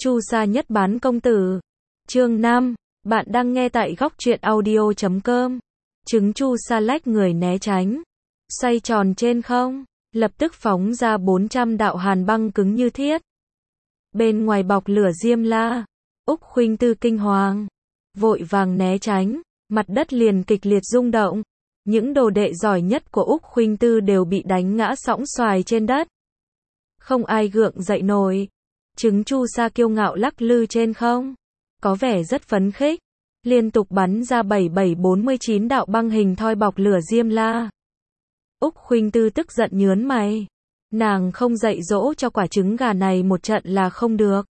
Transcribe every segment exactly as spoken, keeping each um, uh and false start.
Chu Sa nhất bán công tử. Chương năm, bạn đang nghe tại góc truyện audio chấm com. Trứng Chu Sa lách người né tránh, xoay tròn trên không, lập tức phóng ra bốn trăm đạo hàn băng cứng như thiết. Bên ngoài bọc lửa Diêm La, Úc Khuynh Tư kinh hoàng, vội vàng né tránh, mặt đất liền kịch liệt rung động. Những đồ đệ giỏi nhất của Úc Khuynh Tư đều bị đánh ngã sõng xoài trên đất. Không ai gượng dậy nổi. Trứng Chu Sa kiêu ngạo lắc lư trên không, có vẻ rất phấn khích, liên tục bắn ra bảy bảy bốn mươi chín đạo băng hình thoi bọc lửa Diêm La. Úc Khuynh Tư tức giận nhớn mày, nàng không dạy dỗ cho quả trứng gà này một trận là không được.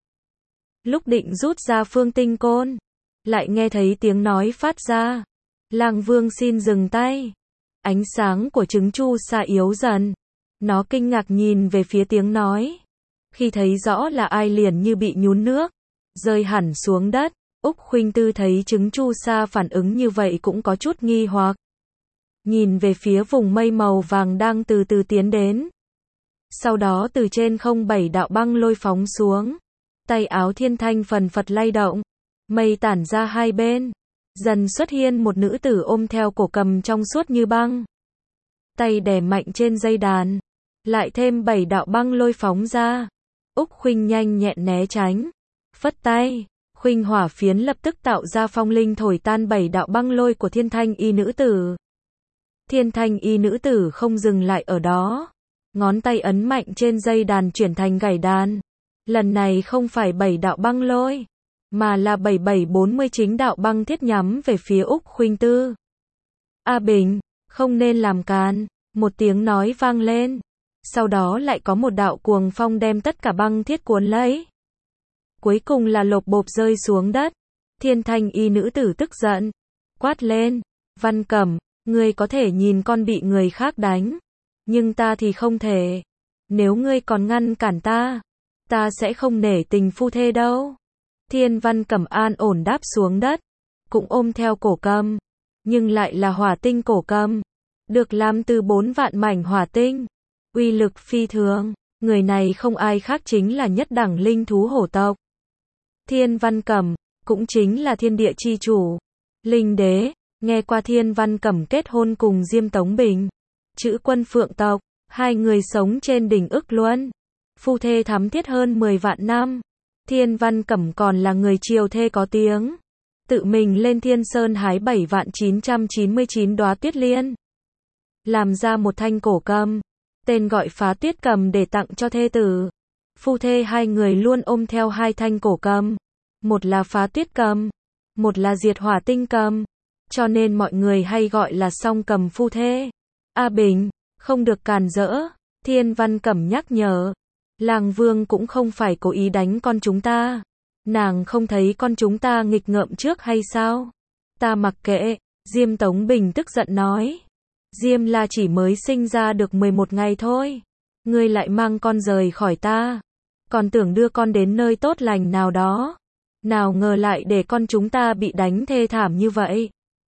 Lúc định rút ra phương tinh côn, lại nghe thấy tiếng nói phát ra, Lang Vương xin dừng tay. Ánh sáng của trứng Chu Sa yếu dần, nó kinh ngạc nhìn về phía tiếng nói. Khi thấy rõ là ai liền như bị nhún nước, rơi hẳn xuống đất. Úc Khuynh Tư thấy trứng Chu Sa phản ứng như vậy cũng có chút nghi hoặc. Nhìn về phía vùng mây màu vàng đang từ từ tiến đến. Sau đó từ trên không bảy đạo băng lôi phóng xuống. Tay áo Thiên Thanh phần phật lay động, mây tản ra hai bên. Dần xuất hiện một nữ tử ôm theo cổ cầm trong suốt như băng. Tay đè mạnh trên dây đàn, lại thêm bảy đạo băng lôi phóng ra. Úc Khuynh nhanh nhẹn né tránh, phất tay, khuynh hỏa phiến lập tức tạo ra phong linh thổi tan bảy đạo băng lôi của Thiên Thanh y nữ tử. Thiên Thanh y nữ tử không dừng lại ở đó, ngón tay ấn mạnh trên dây đàn chuyển thành gảy đàn. Lần này không phải bảy đạo băng lôi, mà là bảy bảy bốn mươi chín đạo băng thiết nhắm về phía Úc Khuynh Tư. A Bình, không nên làm càn, một tiếng nói vang lên. Sau đó lại có một đạo cuồng phong đem tất cả băng thiết cuốn lấy. Cuối cùng là lộp bộp rơi xuống đất. Thiên Thanh y nữ tử tức giận, quát lên, Văn Cẩm, ngươi có thể nhìn con bị người khác đánh, nhưng ta thì không thể. Nếu ngươi còn ngăn cản ta, ta sẽ không nể tình phu thê đâu. Thiên Văn Cẩm an ổn đáp xuống đất, cũng ôm theo cổ cầm, nhưng lại là hỏa tinh cổ cầm, được làm từ bốn vạn mảnh hỏa tinh. Uy lực phi thường, người này không ai khác chính là nhất đẳng linh thú hổ tộc. Thiên Văn Cẩm, cũng chính là thiên địa chi chủ. Linh đế, nghe qua Thiên Văn Cẩm kết hôn cùng Diêm Tống Bình, chữ quân phượng tộc, hai người sống trên đỉnh ức luân. Phu thê thắm thiết hơn mười vạn năm. Thiên Văn Cẩm còn là người triều thê có tiếng. Tự mình lên Thiên Sơn hái bảy vạn chín trăm chín mươi chín đóa tuyết liên. Làm ra một thanh cổ cầm, tên gọi Phá Tuyết Cầm để tặng cho thê tử. Phu thê hai người luôn ôm theo hai thanh cổ cầm. Một là Phá Tuyết Cầm, một là Diệt Hỏa Tinh Cầm. Cho nên mọi người hay gọi là song cầm phu thê. A Bình, không được càn rỡ. Thiên Văn Cẩm nhắc nhở. Lang Vương cũng không phải cố ý đánh con chúng ta. Nàng không thấy con chúng ta nghịch ngợm trước hay sao? Ta mặc kệ. Diêm Tống Bình tức giận nói. Diêm La chỉ mới sinh ra được mười một ngày thôi. Ngươi lại mang con rời khỏi ta. Còn tưởng đưa con đến nơi tốt lành nào đó. Nào ngờ lại để con chúng ta bị đánh thê thảm như vậy.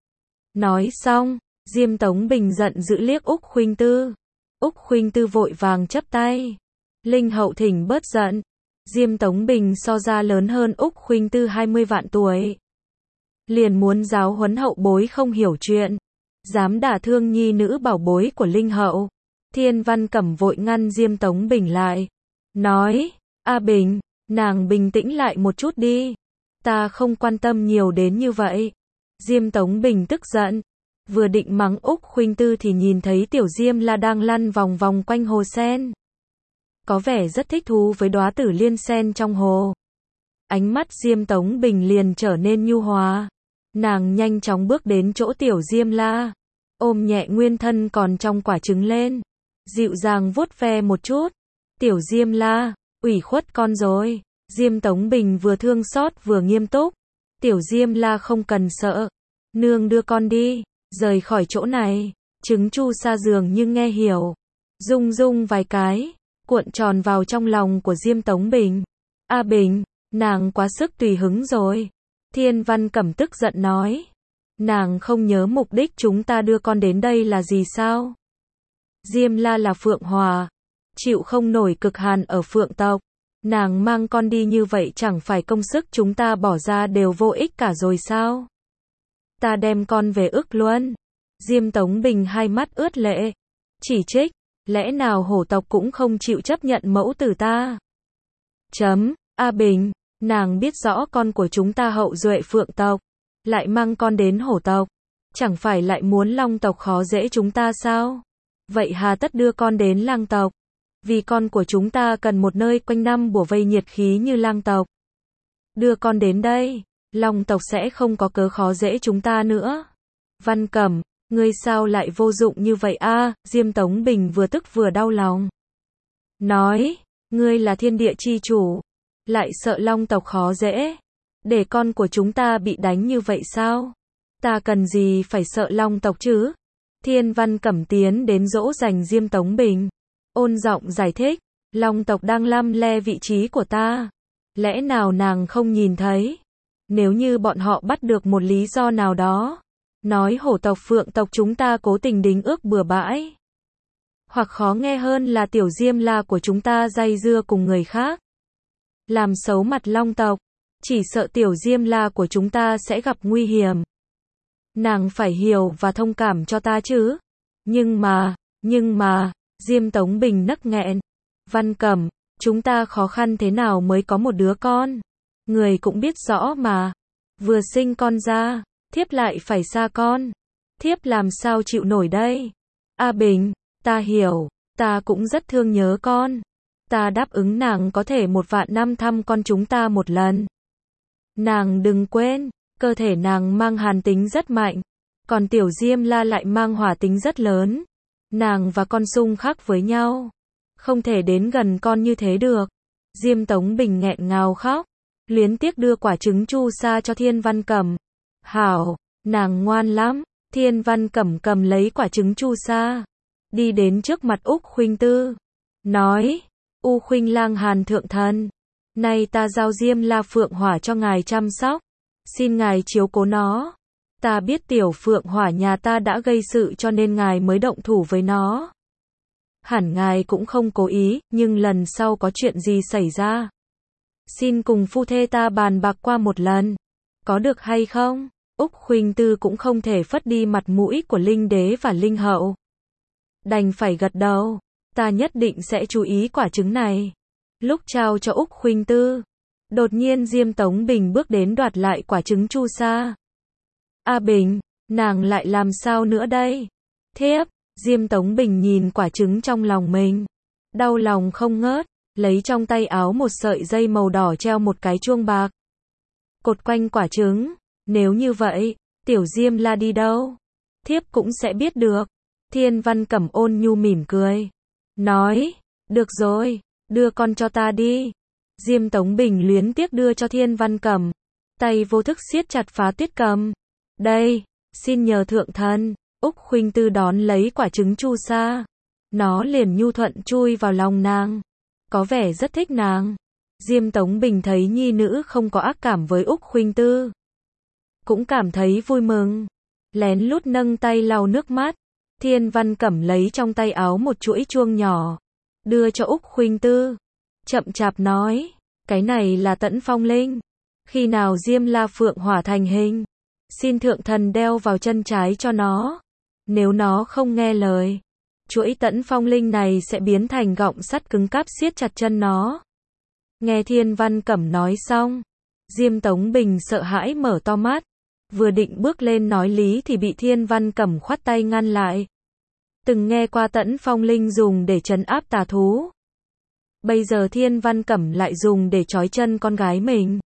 Nói xong, Diêm Tống Bình giận dữ liếc Úc Khuynh Tư. Úc Khuynh Tư vội vàng chắp tay. Linh hậu thỉnh bớt giận. Diêm Tống Bình so ra lớn hơn Úc Khuynh Tư hai mươi vạn tuổi. Liền muốn giáo huấn hậu bối không hiểu chuyện. Dám đả thương nhi nữ bảo bối của Linh hậu. Thiên Văn Cẩm vội ngăn Diêm Tống Bình lại. Nói, A Bình, nàng bình tĩnh lại một chút đi. Ta không quan tâm nhiều đến như vậy. Diêm Tống Bình tức giận. Vừa định mắng Úc Khuynh Tư thì nhìn thấy tiểu Diêm La đang lăn vòng vòng quanh hồ sen. Có vẻ rất thích thú với đóa tử liên sen trong hồ. Ánh mắt Diêm Tống Bình liền trở nên nhu hòa. Nàng nhanh chóng bước đến chỗ tiểu Diêm La, ôm nhẹ nguyên thân còn trong quả trứng lên, dịu dàng vuốt ve một chút. Tiểu Diêm La, ủy khuất con rồi. Diêm Tống Bình vừa thương xót vừa nghiêm túc. Tiểu Diêm La không cần sợ. Nương đưa con đi, rời khỏi chỗ này. Trứng Chu Sa dường như nghe hiểu. Rung rung vài cái, cuộn tròn vào trong lòng của Diêm Tống Bình. A Bình, nàng quá sức tùy hứng rồi. Thiên Văn Cẩm tức giận nói. Nàng không nhớ mục đích chúng ta đưa con đến đây là gì sao? Diêm La là Phượng Hòa, chịu không nổi cực hàn ở Phượng tộc. Nàng mang con đi như vậy chẳng phải công sức chúng ta bỏ ra đều vô ích cả rồi sao? Ta đem con về ức luôn. Diêm Tống Bình hai mắt ướt lệ. Chỉ trích, lẽ nào hổ tộc cũng không chịu chấp nhận mẫu tử ta? Chấm, A Bình, nàng biết rõ con của chúng ta hậu duệ phượng tộc, lại mang con đến hổ tộc. Chẳng phải lại muốn long tộc khó dễ chúng ta sao? Vậy hà tất đưa con đến lang tộc? Vì con của chúng ta cần một nơi quanh năm bủa vây nhiệt khí như lang tộc. Đưa con đến đây, long tộc sẽ không có cớ khó dễ chúng ta nữa. Văn Cẩm, ngươi sao lại vô dụng như vậy a? Diêm Tống Bình vừa tức vừa đau lòng. Nói, ngươi là thiên địa chi chủ, lại sợ long tộc khó dễ, để con của chúng ta bị đánh như vậy sao? Ta cần gì phải sợ long tộc chứ? Thiên Văn Cẩm tiến đến dỗ dành Diêm Tống Bình, ôn giọng giải thích, long tộc đang lăm le vị trí của ta, lẽ nào nàng không nhìn thấy? Nếu như bọn họ bắt được một lý do nào đó, nói hổ tộc phượng tộc chúng ta cố tình đính ước bừa bãi, hoặc khó nghe hơn là tiểu Diêm La của chúng ta dây dưa cùng người khác, làm xấu mặt long tộc, chỉ sợ tiểu Diêm La của chúng ta sẽ gặp nguy hiểm. Nàng phải hiểu và thông cảm cho ta chứ. Nhưng mà, nhưng mà, Diêm Tống Bình nấc nghẹn. Văn Cẩm, chúng ta khó khăn thế nào mới có một đứa con? Người cũng biết rõ mà. Vừa sinh con ra, thiếp lại phải xa con. Thiếp làm sao chịu nổi đây? A Bình, ta hiểu, ta cũng rất thương nhớ con. Ta đáp ứng nàng có thể một vạn năm thăm con chúng ta một lần. Nàng đừng quên, cơ thể nàng mang hàn tính rất mạnh, còn tiểu Diêm La lại mang hỏa tính rất lớn. Nàng và con xung khắc với nhau, không thể đến gần con như thế được. Diêm Tống Bình nghẹn ngào khóc, luyến tiếc đưa quả trứng chu sa cho Thiên Văn Cẩm. Hảo, nàng ngoan lắm. Thiên Văn Cẩm cầm lấy quả trứng chu sa, đi đến trước mặt Úc Khuynh Tư, nói, U Khuynh Lang Hàn thượng thần, nay ta giao Diêm La Phượng Hỏa cho ngài chăm sóc, xin ngài chiếu cố nó. Ta biết tiểu Phượng Hỏa nhà ta đã gây sự cho nên ngài mới động thủ với nó. Hẳn ngài cũng không cố ý, nhưng lần sau có chuyện gì xảy ra, xin cùng phu thê ta bàn bạc qua một lần, có được hay không? Úc Khuynh Tư cũng không thể phất đi mặt mũi của Linh Đế và Linh Hậu, đành phải gật đầu, ta nhất định sẽ chú ý quả trứng này. Lúc trao cho Úc Khuynh Tư, đột nhiên Diêm Tống Bình bước đến đoạt lại quả trứng chu sa. A Bình, nàng lại làm sao nữa đây? Thiếp, Diêm Tống Bình nhìn quả trứng trong lòng mình, đau lòng không ngớt, lấy trong tay áo một sợi dây màu đỏ treo một cái chuông bạc, cột quanh quả trứng. Nếu như vậy, tiểu Diêm La đi đâu? Thiếp cũng sẽ biết được. Thiên Văn Cẩm ôn nhu mỉm cười, nói, được rồi, đưa con cho ta đi. Diêm Tống Bình luyến tiếc đưa cho Thiên Văn Cẩm, tay vô thức siết chặt phá tuyết cầm. Đây, xin nhờ thượng thần. Úc Khuynh Tư đón lấy quả trứng chu sa, nó liền nhu thuận chui vào lòng nàng, có vẻ rất thích nàng. Diêm Tống Bình thấy nhi nữ không có ác cảm với Úc Khuynh Tư, cũng cảm thấy vui mừng, lén lút nâng tay lau nước mắt. Thiên Văn Cẩm lấy trong tay áo một chuỗi chuông nhỏ, đưa cho Úc Khuynh Tư, chậm chạp nói, cái này là Tẫn Phong Linh, khi nào Diêm La Phượng Hỏa thành hình, xin thượng thần đeo vào chân trái cho nó, nếu nó không nghe lời, chuỗi Tẫn Phong Linh này sẽ biến thành gọng sắt cứng cáp siết chặt chân nó. Nghe Thiên Văn Cẩm nói xong, Diêm Tống Bình sợ hãi mở to mắt, vừa định bước lên nói lý thì bị Thiên Văn Cẩm khoát tay ngăn lại. Từng nghe qua Tẫn Phong Linh dùng để trấn áp tà thú, bây giờ Thiên Văn Cẩm lại dùng để trói chân con gái mình,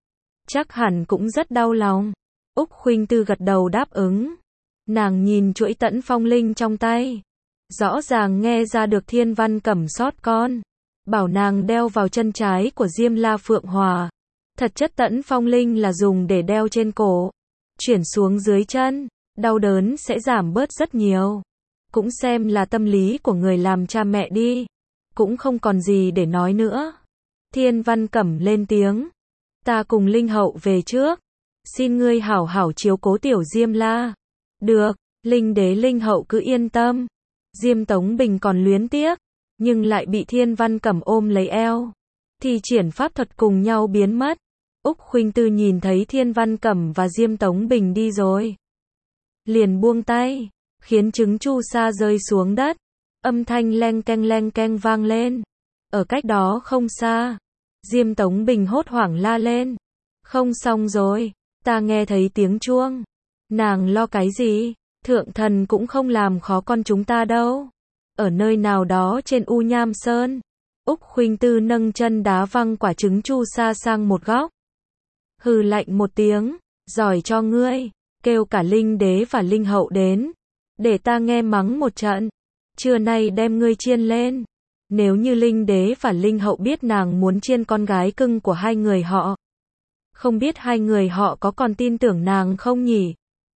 chắc hẳn cũng rất đau lòng. Úc Khuynh Tư gật đầu đáp ứng, nàng nhìn chuỗi Tẫn Phong Linh trong tay, rõ ràng nghe ra được Thiên Văn Cẩm xót con, bảo nàng đeo vào chân trái của Diêm La Phượng Hỏa. Thật chất Tẫn Phong Linh là dùng để đeo trên cổ, chuyển xuống dưới chân, đau đớn sẽ giảm bớt rất nhiều. Cũng xem là tâm lý của người làm cha mẹ đi. Cũng không còn gì để nói nữa. Thiên Văn Cẩm lên tiếng, ta cùng Linh Hậu về trước, xin ngươi hảo hảo chiếu cố tiểu Diêm La. Được, Linh Đế Linh Hậu cứ yên tâm. Diêm Tống Bình còn luyến tiếc, nhưng lại bị Thiên Văn Cẩm ôm lấy eo, thi triển pháp thuật cùng nhau biến mất. Úc Khuynh Tư nhìn thấy Thiên Văn Cẩm và Diêm Tống Bình đi rồi, liền buông tay, khiến trứng chu sa rơi xuống đất. Âm thanh leng keng leng keng vang lên. Ở cách đó không xa, Diêm Tống Bình hốt hoảng la lên. Không xong rồi, ta nghe thấy tiếng chuông. Nàng lo cái gì? Thượng thần cũng không làm khó con chúng ta đâu. Ở nơi nào đó trên U Nham Sơn. Úc Khuynh Tư nâng chân đá văng quả trứng chu sa sang một góc. Hừ lạnh một tiếng, giỏi cho ngươi, kêu cả Linh Đế và Linh Hậu đến, để ta nghe mắng một trận. Trưa nay đem ngươi chiên lên. Nếu như Linh Đế và Linh Hậu biết nàng muốn chiên con gái cưng của hai người họ, không biết hai người họ có còn tin tưởng nàng không nhỉ?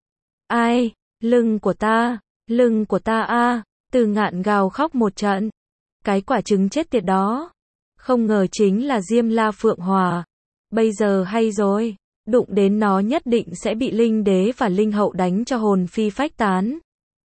Ai? Lưng của ta, lưng của ta a, Từ Ngạn gào khóc một trận. Cái quả trứng chết tiệt đó, không ngờ chính là Diêm La Phượng Hòa. Bây giờ hay rồi, đụng đến nó nhất định sẽ bị Linh Đế và Linh Hậu đánh cho hồn phi phách tán.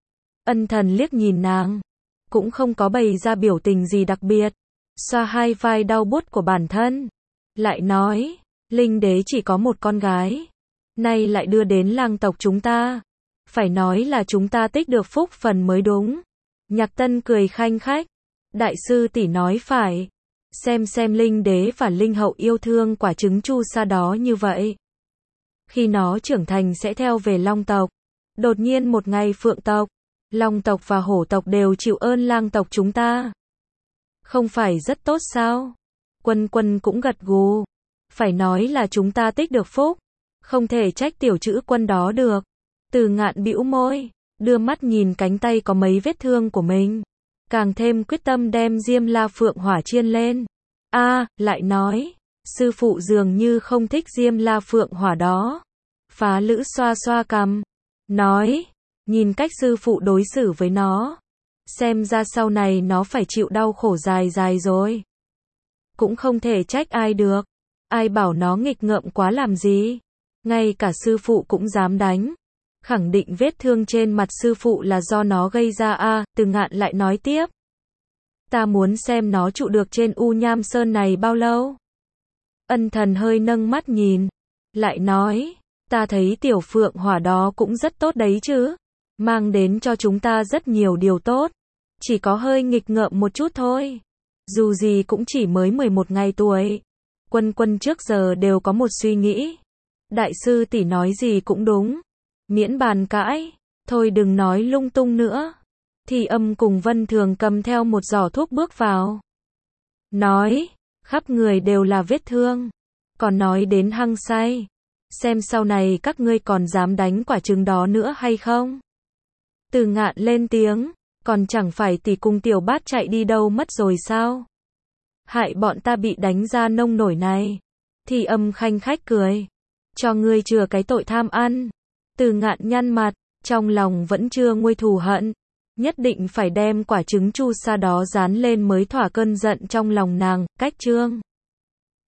Ân Thần liếc nhìn nàng, cũng không có bày ra biểu tình gì đặc biệt, xoa hai vai đau buốt của bản thân, lại nói, Linh Đế chỉ có một con gái, nay lại đưa đến lang tộc chúng ta, phải nói là chúng ta tích được phúc phần mới đúng. Nhạc Tân cười khanh khách, đại sư tỷ nói phải, xem xem Linh Đế và Linh Hậu yêu thương quả trứng chu sa đó như vậy. Khi nó trưởng thành sẽ theo về Long tộc, đột nhiên một ngày Phượng tộc, Long tộc và Hổ tộc đều chịu ơn lang tộc chúng ta. Không phải rất tốt sao? Quân Quân cũng gật gù, phải nói là chúng ta tích được phúc, không thể trách tiểu chữ Quân đó được. Từ Ngạn bĩu môi, đưa mắt nhìn cánh tay có mấy vết thương của mình, càng thêm quyết tâm đem Diêm La Phượng Hỏa chiên lên. A, à, lại nói, sư phụ dường như không thích Diêm La Phượng Hỏa đó. Phá Lữ xoa xoa cằm, nói, nhìn cách sư phụ đối xử với nó, xem ra sau này nó phải chịu đau khổ dài dài rồi. Cũng không thể trách ai được, ai bảo nó nghịch ngợm quá làm gì, ngay cả sư phụ cũng dám đánh. Khẳng định vết thương trên mặt sư phụ là do nó gây ra a. À, Từ Ngạn lại nói tiếp, ta muốn xem nó trụ được trên U Nham Sơn này bao lâu. Ân Thần hơi nâng mắt nhìn, lại nói, ta thấy tiểu Phượng Hỏa đó cũng rất tốt đấy chứ, mang đến cho chúng ta rất nhiều điều tốt, chỉ có hơi nghịch ngợm một chút thôi. Dù gì cũng chỉ mới mười một ngày tuổi. Quân Quân trước giờ đều có một suy nghĩ, đại sư tỷ nói gì cũng đúng, miễn bàn cãi, thôi đừng nói lung tung nữa. Thì Âm cùng Vân Thường cầm theo một giỏ thuốc bước vào, nói, khắp người đều là vết thương, còn nói đến hăng say, xem sau này các ngươi còn dám đánh quả trứng đó nữa hay không. Từ Ngạn lên tiếng, còn chẳng phải tỷ cùng tiểu bát chạy đi đâu mất rồi sao? Hại bọn ta bị đánh ra nông nổi này. Thì Âm khanh khách cười, cho ngươi chừa cái tội tham ăn. Từ Ngạn nhăn mặt, trong lòng vẫn chưa nguôi thù hận, nhất định phải đem quả trứng chu sa đó dán lên mới thỏa cơn giận trong lòng nàng. Cách chương